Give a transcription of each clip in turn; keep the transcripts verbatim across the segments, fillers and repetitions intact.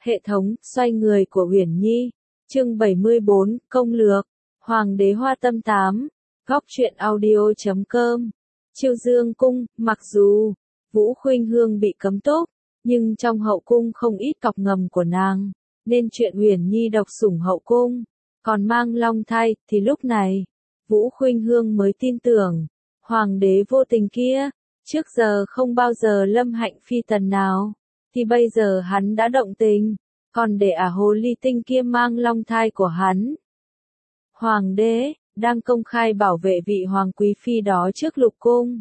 Hệ thống, xoay người của Uyển Nhi. Chương bảy mươi bốn, Công lược. Hoàng đế Hoa Tâm tám. Góc truyện audio chấm com. Chiêu Dương cung, mặc dù Vũ Khuynh Hương bị cấm túc, nhưng trong hậu cung không ít cọc ngầm của nàng, nên chuyện Uyển Nhi độc sủng hậu cung, còn mang long thai, thì lúc này, Vũ Khuynh Hương mới tin tưởng, hoàng đế vô tình kia, trước giờ không bao giờ lâm hạnh phi tần nào, thì bây giờ hắn đã động tình, còn để ả hồ ly tinh kia mang long thai của hắn. Hoàng đế, đang công khai bảo vệ vị hoàng quý phi đó trước lục cung.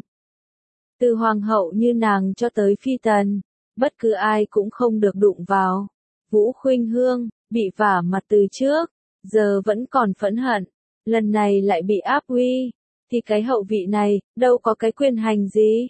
Từ hoàng hậu như nàng cho tới phi tần, bất cứ ai cũng không được đụng vào. Vũ Khuynh Hương, bị vả mặt từ trước, giờ vẫn còn phẫn hận, lần này lại bị áp uy, thì cái hậu vị này, đâu có cái quyền hành gì.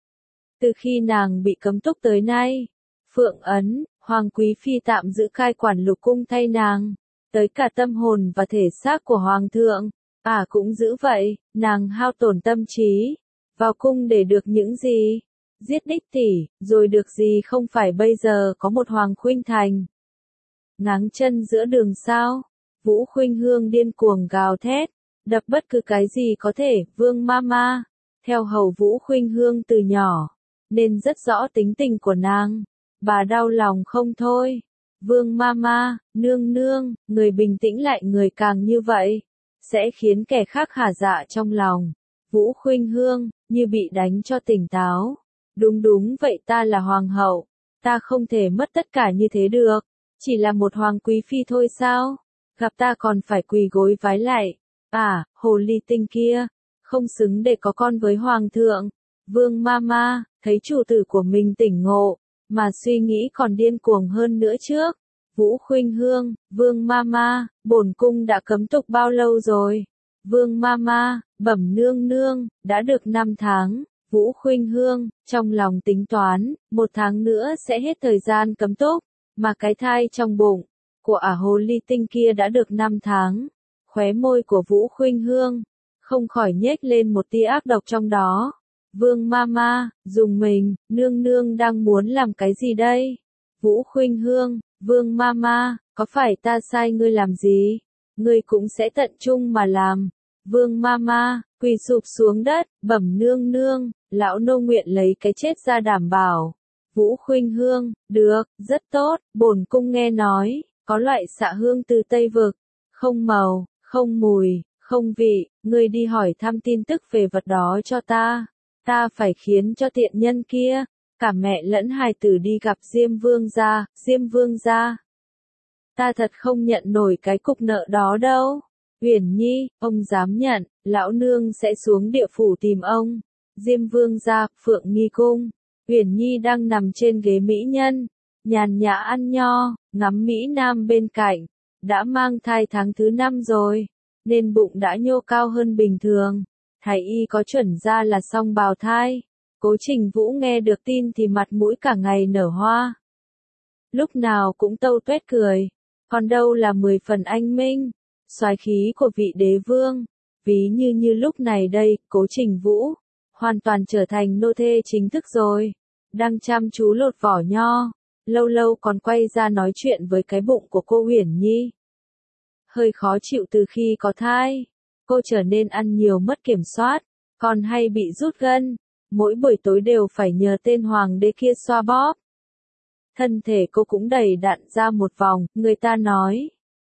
Từ khi nàng bị cấm túc tới nay, Phượng Ấn, hoàng quý phi tạm giữ cai quản lục cung thay nàng, tới cả tâm hồn và thể xác của hoàng thượng, ả cũng giữ vậy, nàng hao tổn tâm trí, vào cung để được những gì? Giết đích tỷ, rồi được gì không phải bây giờ có một Hoàng Khuynh Thành. Ngáng chân giữa đường sao, Vũ Khuynh Hương điên cuồng gào thét, đập bất cứ cái gì có thể, Vương Mama, theo hầu Vũ Khuynh Hương từ nhỏ, nên rất rõ tính tình của nàng, bà đau lòng không thôi. Vương Mama, nương nương, người bình tĩnh lại người càng như vậy, sẽ khiến kẻ khác hả dạ trong lòng. Vũ Khuynh Hương, như bị đánh cho tỉnh táo. Đúng đúng vậy, ta là hoàng hậu, ta không thể mất tất cả như thế được, chỉ là một hoàng quý phi thôi sao, gặp ta còn phải quỳ gối vái lạy, à, hồ ly tinh kia, không xứng để có con với hoàng thượng. Vương Mama, thấy chủ tử của mình tỉnh ngộ, mà suy nghĩ còn điên cuồng hơn nữa trước. Vũ Khuynh Hương, Vương Mama, bổn cung đã cấm tục bao lâu rồi? Vương Mama, bẩm nương nương, đã được năm tháng. Vũ Khuynh Hương, trong lòng tính toán, một tháng nữa sẽ hết thời gian cấm túc, mà cái thai trong bụng của ả hồ ly tinh kia đã được năm tháng. Khóe môi của Vũ Khuynh Hương không khỏi nhếch lên một tia ác độc trong đó. Vương Mama, dùng mình, nương nương đang muốn làm cái gì đây? Vũ Khuynh Hương, Vương Mama, có phải ta sai ngươi làm gì? Ngươi cũng sẽ tận trung mà làm. Vương Mama, quỳ sụp xuống đất, bẩm nương nương, lão nô nguyện lấy cái chết ra đảm bảo. Vũ Khuynh Hương, được, rất tốt, bổn cung nghe nói, có loại xạ hương từ Tây Vực, không màu, không mùi, không vị, ngươi đi hỏi thăm tin tức về vật đó cho ta, ta phải khiến cho tiện nhân kia, cả mẹ lẫn hài tử đi gặp Diêm Vương gia, Diêm Vương gia. Ta thật không nhận nổi cái cục nợ đó đâu. Uyển Nhi, ông dám nhận, lão nương sẽ xuống địa phủ tìm ông. Diêm Vương gia, Phượng Nghi cung. Uyển Nhi đang nằm trên ghế mỹ nhân, nhàn nhã ăn nho, ngắm mỹ nam bên cạnh. Đã mang thai tháng thứ năm rồi, nên bụng đã nhô cao hơn bình thường. Thái y có chuẩn ra là xong bào thai. Cố Trình Vũ nghe được tin thì mặt mũi cả ngày nở hoa. Lúc nào cũng tâu tuét cười, còn đâu là mười phần anh minh, soái khí của vị đế vương. Ví như như lúc này đây, Cố Trình Vũ hoàn toàn trở thành nô thê chính thức rồi, đang chăm chú lột vỏ nho, lâu lâu còn quay ra nói chuyện với cái bụng của cô Uyển Nhi. Hơi khó chịu từ khi có thai, cô trở nên ăn nhiều mất kiểm soát, còn hay bị rút gân, mỗi buổi tối đều phải nhờ tên hoàng đế kia xoa bóp. Thân thể cô cũng đầy đặn ra một vòng, người ta nói.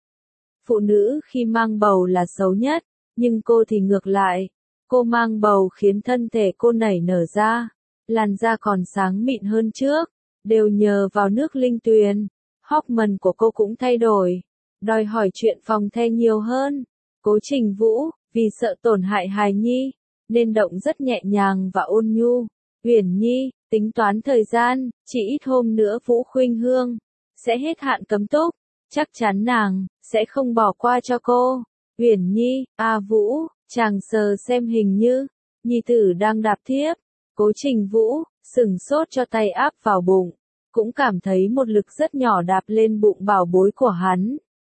Phụ nữ khi mang bầu là xấu nhất, nhưng cô thì ngược lại. Cô mang bầu khiến thân thể cô nảy nở ra, làn da còn sáng mịn hơn trước, đều nhờ vào nước linh tuyền. Hormone của cô cũng thay đổi, đòi hỏi chuyện phòng the nhiều hơn. Cố Trình Vũ, vì sợ tổn hại hài nhi, nên động rất nhẹ nhàng và ôn nhu. Uyển Nhi, tính toán thời gian, chỉ ít hôm nữa Vũ Khuynh Hương sẽ hết hạn cấm túc, chắc chắn nàng sẽ không bỏ qua cho cô. Uyển Nhi, a Vũ, chàng sờ xem hình như nhi tử đang đạp thiếp. Cố Trình Vũ sừng sốt cho tay áp vào bụng, cũng cảm thấy một lực rất nhỏ đạp lên bụng bảo bối của hắn.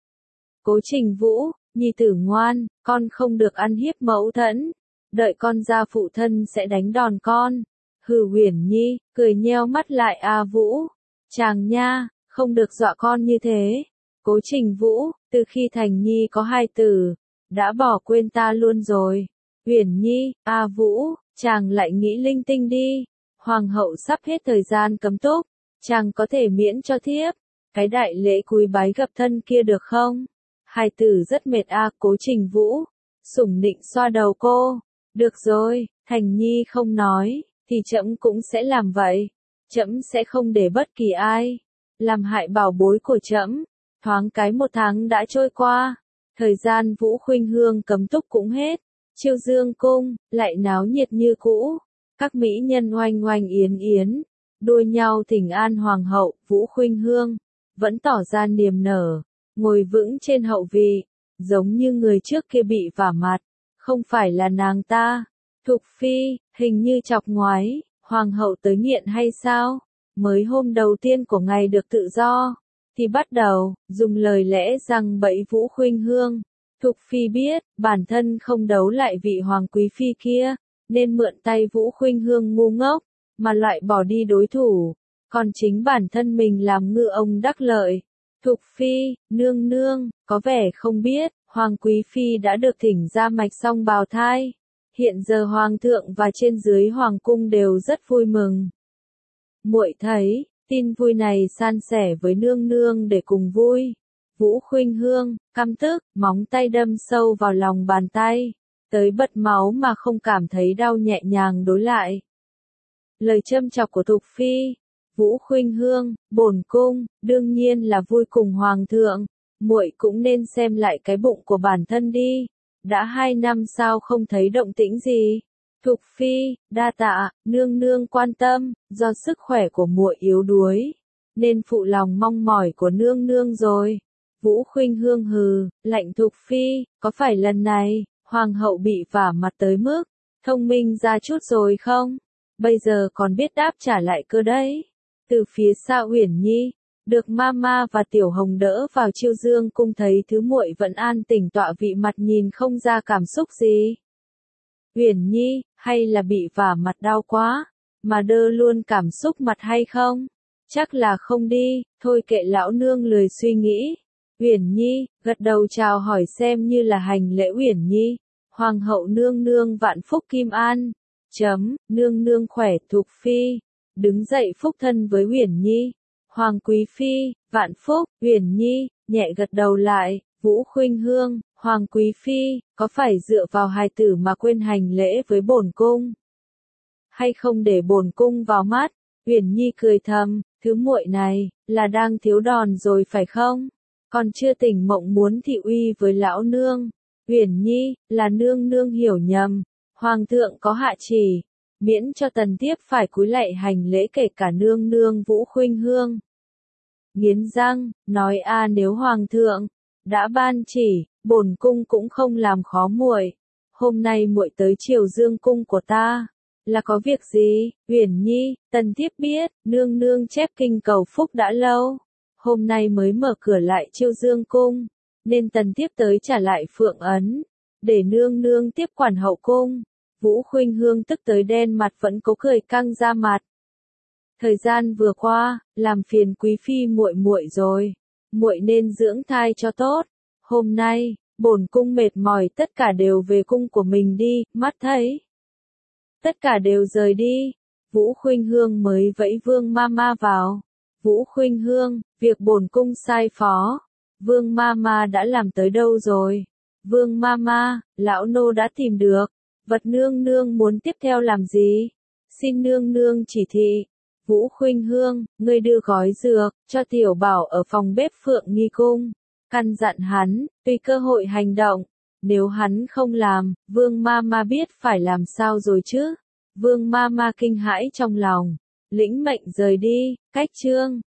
Cố Trình Vũ, nhi tử ngoan, con không được ăn hiếp mẫu thân, đợi con ra phụ thân sẽ đánh đòn con. Hừ. Uyển Nhi cười nheo mắt lại, a Vũ, chàng nha, không được dọa con như thế. Cố Trình Vũ, từ khi Thành Nhi có hai tử, đã bỏ quên ta luôn rồi. Uyển Nhi, a Vũ, chàng lại nghĩ linh tinh đi. Hoàng hậu sắp hết thời gian cấm túc, chàng có thể miễn cho thiếp cái đại lễ cúi bái gặp thân kia được không? Hai tử rất mệt a. Cố Trình Vũ sủng nịnh xoa đầu cô. Được rồi, Thành Nhi không nói, thì trẫm cũng sẽ làm vậy. Trẫm sẽ không để bất kỳ ai làm hại bảo bối của trẫm. Thoáng cái một tháng đã trôi qua, thời gian Vũ Khuynh Hương cấm túc cũng hết. Chiêu Dương cung lại náo nhiệt như cũ, các mỹ nhân oanh oanh yến yến, đua nhau thỉnh an hoàng hậu. Vũ Khuynh Hương vẫn tỏ ra niềm nở, ngồi vững trên hậu vị, giống như người trước kia bị vả mặt. Không phải là nàng ta, Thục Phi, hình như chọc ngoái, hoàng hậu tới nghiện hay sao? Mới hôm đầu tiên của ngày được tự do, thì bắt đầu dùng lời lẽ giăng bẫy Vũ Khuynh Hương. Thục Phi biết, bản thân không đấu lại vị hoàng quý phi kia, nên mượn tay Vũ Khuynh Hương ngu ngốc, mà loại bỏ đi đối thủ, còn chính bản thân mình làm ngư ông đắc lợi. Thục Phi, nương nương, có vẻ không biết, hoàng quý phi đã được thỉnh ra mạch song bào thai. Hiện giờ hoàng thượng và trên dưới hoàng cung đều rất vui mừng. Muội thấy, tin vui này san sẻ với nương nương để cùng vui. Vũ Khuynh Hương, căm tức, móng tay đâm sâu vào lòng bàn tay, tới bật máu mà không cảm thấy đau, nhẹ nhàng đối lại. Lời châm chọc của Thục Phi. Vũ Khuynh Hương, bổn cung, đương nhiên là vui cùng hoàng thượng, muội cũng nên xem lại cái bụng của bản thân đi. Đã hai năm sao không thấy động tĩnh gì? Thục Phi, đa tạ, nương nương quan tâm, do sức khỏe của muội yếu đuối, nên phụ lòng mong mỏi của nương nương rồi. Vũ Khuynh Hương hừ, lạnh. Thục Phi, có phải lần này, hoàng hậu bị vả mặt tới mức thông minh ra chút rồi không? Bây giờ còn biết đáp trả lại cơ đấy. Từ phía xa Uyển Nhi, được Mama và Tiểu Hồng đỡ vào Chiêu Dương cung, thấy thứ muội vẫn an tĩnh tọa vị, mặt nhìn không ra cảm xúc gì. Uyển Nhi, hay là bị vả mặt đau quá, mà đơ luôn cảm xúc mặt hay không? Chắc là không đi, thôi kệ lão nương lười suy nghĩ. Uyển Nhi, gật đầu chào hỏi xem như là hành lễ. Uyển Nhi, hoàng hậu nương nương vạn phúc kim an. Chấm, nương nương khỏe. Thục Phi, đứng dậy phúc thân với Uyển Nhi. Hoàng quý phi, vạn phúc. Uyển Nhi, nhẹ gật đầu lại. Vũ Khuynh Hương, hoàng quý phi, có phải dựa vào hài tử mà quên hành lễ với bổn cung? Hay không để bổn cung vào mắt? Uyển Nhi cười thầm, thứ muội này, là đang thiếu đòn rồi phải không? Còn chưa tỉnh mộng muốn thị uy với lão nương. Uyển Nhi, là nương nương hiểu nhầm. Hoàng thượng có hạ chỉ, miễn cho tần thiếp phải cúi lạy hành lễ kể cả nương nương. Vũ Khuynh Hương nghiến răng, nói a nếu hoàng thượng đã ban chỉ, bổn cung cũng không làm khó muội. Hôm nay muội tới Chiêu Dương cung của ta, là có việc gì? Uyển Nhi, tần thiếp biết, nương nương chép kinh cầu phúc đã lâu, hôm nay mới mở cửa lại Chiêu Dương cung, nên tần thiếp tới trả lại phượng ấn, để nương nương tiếp quản hậu cung. Vũ Khuynh Hương tức tới đen mặt, vẫn cố cười căng ra mặt. Thời gian vừa qua, làm phiền quý phi muội muội rồi, muội nên dưỡng thai cho tốt. Hôm nay, bổn cung mệt mỏi, tất cả đều về cung của mình đi. Mắt thấy tất cả đều rời đi, Vũ Khuynh Hương mới vẫy Vương Mama vào. Vũ Khuynh Hương, việc bổn cung sai phó, Vương Mama đã làm tới đâu rồi? Vương Mama, lão nô đã tìm được, vật nương nương muốn tiếp theo làm gì? Xin nương nương chỉ thị. Vũ Khuynh Hương, ngươi đưa gói dược cho tiểu bảo ở phòng bếp Phượng Nghi cung, căn dặn hắn, tùy cơ hội hành động. Nếu hắn không làm, Vương Mama biết phải làm sao rồi chứ? Vương Mama kinh hãi trong lòng, lĩnh mệnh rời đi. Cách chương